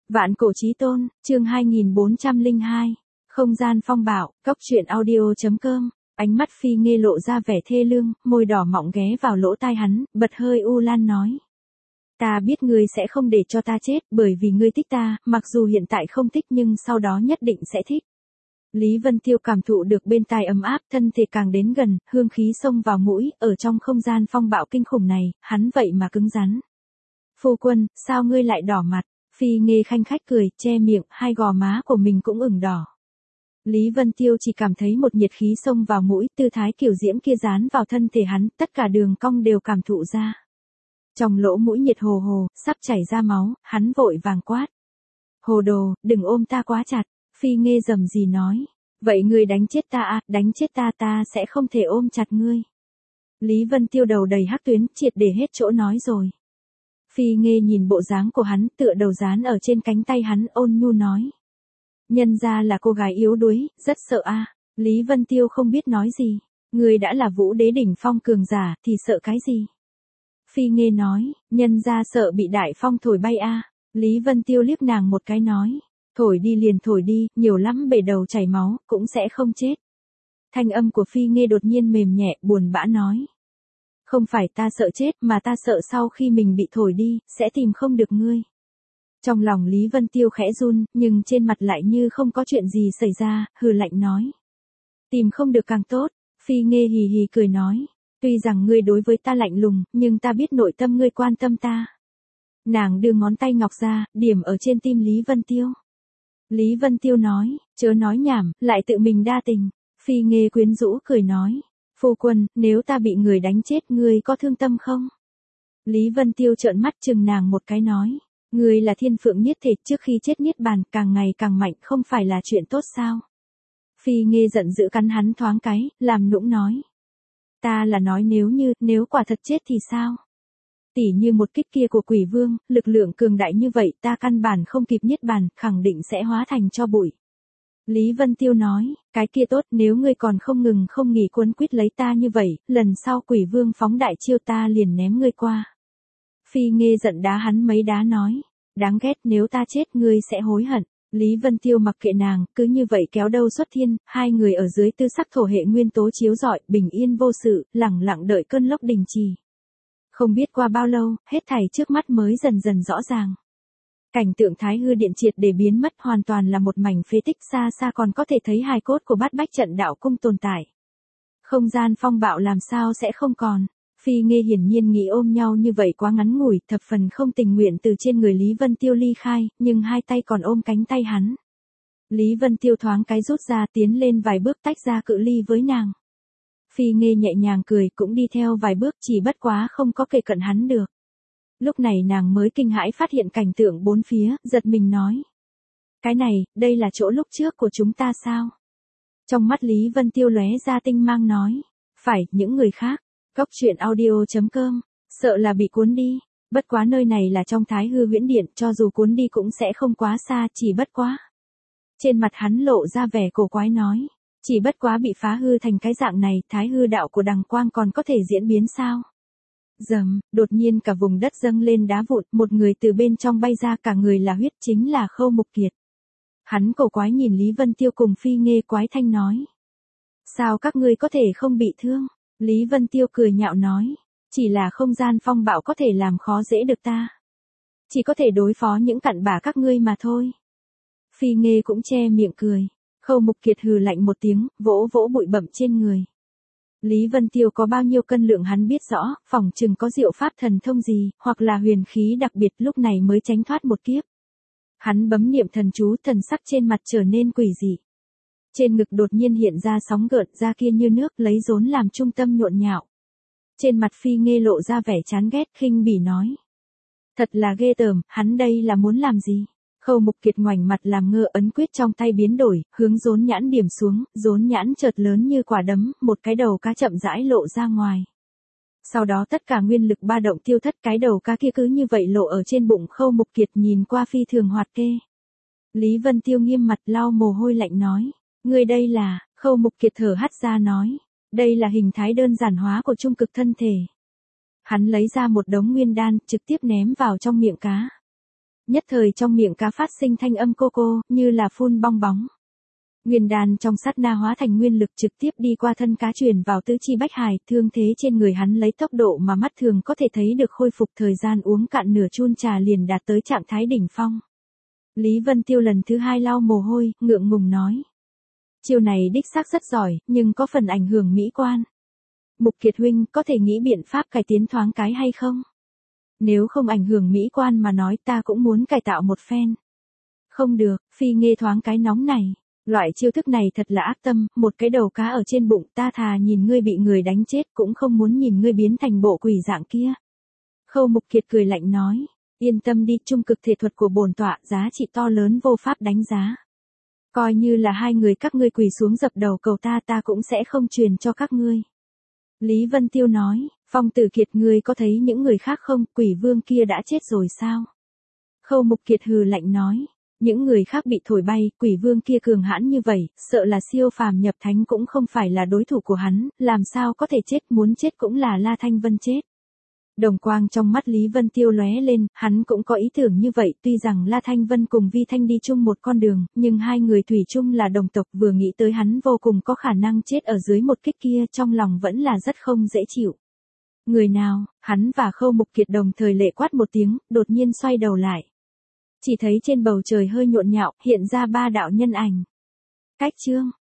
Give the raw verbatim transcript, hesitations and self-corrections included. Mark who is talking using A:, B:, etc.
A: Vạn cổ chí tôn, chương hai nghìn bốn trăm lẻ hai. Không gian phong bạo, cốc truyện audio chấm com. Ánh mắt Phi Nghê lộ ra vẻ thê lương, môi đỏ mọng ghé vào lỗ tai hắn, bật hơi u lan nói. Ta biết ngươi sẽ không để cho ta chết, bởi vì ngươi thích ta, mặc dù hiện tại không thích nhưng sau đó nhất định sẽ thích. Lý Vân Tiêu cảm thụ được bên tai ấm áp, thân thể càng đến gần, hương khí xông vào mũi, ở trong không gian phong bạo kinh khủng này, hắn vậy mà cứng rắn. Phu quân, sao ngươi lại đỏ mặt? Phi Nghê khanh khách cười, che miệng, hai gò má của mình cũng ửng đỏ. Lý Vân Tiêu chỉ cảm thấy một nhiệt khí xông vào mũi, tư thái kiểu diễm kia dán vào thân thể hắn, tất cả đường cong đều cảm thụ ra. Trong lỗ mũi nhiệt hồ hồ, sắp chảy ra máu, hắn vội vàng quát. Hồ đồ, đừng ôm ta quá chặt. Phi Nghê rầm rì nói. Vậy ngươi đánh chết ta à, đánh chết ta ta sẽ không thể ôm chặt ngươi. Lý Vân Tiêu đầu đầy hắc tuyến, triệt để hết chỗ nói rồi. Phi Nghê nhìn bộ dáng của hắn, tựa đầu dán ở trên cánh tay hắn, ôn nhu nói. Nhân ra là cô gái yếu đuối, rất sợ a. À. Lý Vân Tiêu không biết nói gì. Người đã là vũ đế đỉnh phong cường giả, thì sợ cái gì? Phi Nghê nói, nhân ra sợ bị đại phong thổi bay a. À. Lý Vân Tiêu liếc nàng một cái nói. Thổi đi liền thổi đi, nhiều lắm bể đầu chảy máu, cũng sẽ không chết. Thanh âm của Phi Nghê đột nhiên mềm nhẹ, buồn bã nói. Không phải ta sợ chết mà ta sợ sau khi mình bị thổi đi, sẽ tìm không được ngươi. Trong lòng Lý Vân Tiêu khẽ run, nhưng trên mặt lại như không có chuyện gì xảy ra, hừ lạnh nói. Tìm không được càng tốt, Phi Nghê hì hì cười nói. Tuy rằng ngươi đối với ta lạnh lùng, nhưng ta biết nội tâm ngươi quan tâm ta. Nàng đưa ngón tay ngọc ra, điểm ở trên tim Lý Vân Tiêu. Lý Vân Tiêu nói, chớ nói nhảm, lại tự mình đa tình. Phi Nghê quyến rũ cười nói. Phu quân, nếu ta bị người đánh chết ngươi có thương tâm không? Lý Vân Tiêu trợn mắt chừng nàng một cái nói. Ngươi là thiên phượng niết thể, trước khi chết niết bàn, càng ngày càng mạnh, không phải là chuyện tốt sao? Phi Nghê giận dữ cắn hắn thoáng cái, làm nũng nói. Ta là nói nếu như, nếu quả thật chết thì sao? Tỉ như một kích kia của quỷ vương, lực lượng cường đại như vậy, ta căn bản không kịp niết bàn, khẳng định sẽ hóa thành cho bụi. Lý Vân Tiêu nói, cái kia tốt, nếu ngươi còn không ngừng không nghỉ cuốn quýt lấy ta như vậy, lần sau quỷ vương phóng đại chiêu ta liền ném ngươi qua. Phi Nghê giận đá hắn mấy đá nói, đáng ghét, nếu ta chết ngươi sẽ hối hận. Lý Vân Tiêu mặc kệ nàng, cứ như vậy kéo đâu xuất thiên, hai người ở dưới tư sắc thổ hệ nguyên tố chiếu rọi, bình yên vô sự, lẳng lặng đợi cơn lốc đình trì. Không biết qua bao lâu, hết thảy trước mắt mới dần dần rõ ràng. Cảnh tượng Thái Hư Điện triệt để biến mất, hoàn toàn là một mảnh phế tích, xa xa còn có thể thấy hài cốt của Bát Bách Trận Đạo Cung tồn tại. Không gian phong bạo làm sao sẽ không còn. Phi Nghê hiển nhiên nghĩ ôm nhau như vậy quá ngắn ngủi, thập phần không tình nguyện từ trên người Lý Vân Tiêu ly khai, nhưng hai tay còn ôm cánh tay hắn. Lý Vân Tiêu thoáng cái rút ra, tiến lên vài bước tách ra cự ly với nàng. Phi Nghê nhẹ nhàng cười, cũng đi theo vài bước, chỉ bất quá không có kề cận hắn được. Lúc này nàng mới kinh hãi phát hiện cảnh tượng bốn phía, giật mình nói. Cái này, đây là chỗ lúc trước của chúng ta sao? Trong mắt Lý Vân Tiêu lóe ra tinh mang nói. Phải, những người khác. Cốc truyện audio chấm com. Sợ là bị cuốn đi. Bất quá nơi này là trong Thái Hư Huyễn Điện, cho dù cuốn đi cũng sẽ không quá xa, chỉ bất quá. Trên mặt hắn lộ ra vẻ cổ quái nói. Chỉ bất quá bị phá hư thành cái dạng này, Thái Hư đạo của đằng quang còn có thể diễn biến sao? Dầm, đột nhiên cả vùng đất dâng lên đá vụn, một người từ bên trong bay ra, cả người là huyết, chính là Khâu Mục Kiệt. Hắn cổ quái nhìn Lý Vân Tiêu cùng Phi Nghê quái thanh nói. Sao các ngươi có thể không bị thương? Lý Vân Tiêu cười nhạo nói. Chỉ là không gian phong bạo có thể làm khó dễ được ta. Chỉ có thể đối phó những cặn bã các ngươi mà thôi. Phi Nghê cũng che miệng cười. Khâu Mục Kiệt hừ lạnh một tiếng, vỗ vỗ bụi bặm trên người. Lý Vân Tiêu có bao nhiêu cân lượng hắn biết rõ, phỏng chừng có diệu pháp thần thông gì, hoặc là huyền khí đặc biệt, lúc này mới tránh thoát một kiếp. Hắn bấm niệm thần chú, thần sắc trên mặt trở nên quỷ dị. Trên ngực đột nhiên hiện ra sóng gợn, da kia như nước, lấy rốn làm trung tâm nhộn nhạo. Trên mặt Phi Nghê lộ ra vẻ chán ghét, khinh bỉ nói. Thật là ghê tởm, hắn đây là muốn làm gì? Khâu Mục Kiệt ngoảnh mặt làm ngơ, ấn quyết trong tay biến đổi, hướng rốn nhãn điểm xuống, rốn nhãn chợt lớn như quả đấm, một cái đầu cá chậm rãi lộ ra ngoài. Sau đó tất cả nguyên lực ba động tiêu thất, cái đầu cá kia cứ như vậy lộ ở trên bụng Khâu Mục Kiệt, nhìn qua phi thường hoạt kê. Lý Vân Tiêu nghiêm mặt lau mồ hôi lạnh nói, ngươi đây là, Khâu Mục Kiệt thở hắt ra nói, đây là hình thái đơn giản hóa của trung cực thân thể. Hắn lấy ra một đống nguyên đan, trực tiếp ném vào trong miệng cá. Nhất thời trong miệng cá phát sinh thanh âm cô cô, như là phun bong bóng. Nguyên đan trong sát na hóa thành nguyên lực trực tiếp đi qua thân cá truyền vào tứ chi bách hải, thương thế trên người hắn lấy tốc độ mà mắt thường có thể thấy được khôi phục, thời gian uống cạn nửa chun trà liền đạt tới trạng thái đỉnh phong. Lý Vân Tiêu lần thứ hai lau mồ hôi, ngượng ngùng nói. Chiêu này đích xác rất giỏi, nhưng có phần ảnh hưởng mỹ quan. Mục Kiệt huynh có thể nghĩ biện pháp cải tiến thoáng cái hay không? Nếu không ảnh hưởng mỹ quan mà nói ta cũng muốn cải tạo một phen. Không được, Phi Nghê thoáng cái nóng này. Loại chiêu thức này thật là ác tâm, một cái đầu cá ở trên bụng ta thà nhìn ngươi bị người đánh chết cũng không muốn nhìn ngươi biến thành bộ quỷ dạng kia. Khâu Mục Kiệt cười lạnh nói, yên tâm đi, trung cực thể thuật của bổn tọa giá trị to lớn vô pháp đánh giá. Coi như là hai người các ngươi quỳ xuống dập đầu cầu ta ta cũng sẽ không truyền cho các ngươi. Lý Vân Tiêu nói, Phong Tử Kiệt ngươi có thấy những người khác không, quỷ vương kia đã chết rồi sao? Khâu Mục Kiệt hừ lạnh nói. Những người khác bị thổi bay, quỷ vương kia cường hãn như vậy, sợ là siêu phàm nhập thánh cũng không phải là đối thủ của hắn, làm sao có thể chết, muốn chết cũng là La Thanh Vân chết. Đồng quang trong mắt Lý Vân Tiêu lóe lên, hắn cũng có ý tưởng như vậy, tuy rằng La Thanh Vân cùng Vi Thanh đi chung một con đường, nhưng hai người thủy chung là đồng tộc, vừa nghĩ tới hắn vô cùng có khả năng chết ở dưới một kích kia, trong lòng vẫn là rất không dễ chịu. Người nào, hắn và Khâu Mục Kiệt đồng thời lệ quát một tiếng, đột nhiên xoay đầu lại. Chỉ thấy trên bầu trời hơi nhộn nhạo, hiện ra ba đạo nhân ảnh. Cách chương